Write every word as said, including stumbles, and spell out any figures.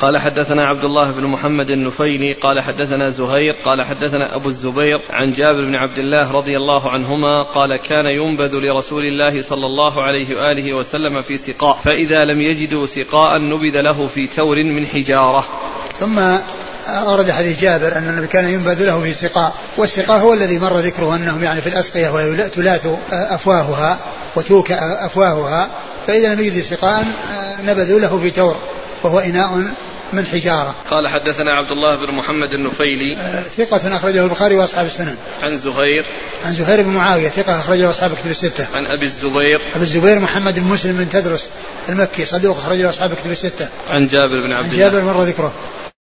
قال حدثنا عبد الله بن محمد النفيلي قال حدثنا زهير قال حدثنا أبو الزبير عن جابر بن عبد الله رضي الله عنهما قال كان ينبذ لرسول الله صلى الله عليه وآله وسلم في سقاء فإذا لم يجدوا سقاء نبذ له في تور من حجارة. ثم أورد حديث جابر أن النبي كان ينبذ له في سقاء، والسقاء هو الذي مر ذكره أنهم يعني في الأسقية وتلاث أفواهها وتوك أفواهها، فإذا لم يجد سقاء نبذوا له في تور وهو إناء من حجارة. قال حدثنا عبد الله بن محمد النفيلي ثقة أخرجه البخاري وأصحاب السنن. عن زهير عن زهير بن معاوية ثقة أخرجه أصحاب كتب الستة. عن أبي الزبير أبي الزبير محمد بن مسلم بن تدرس المكي صدوق أخرجه أصحاب كتب الستة. عن جابر بن عبد الله. عن جابر مر ذكره.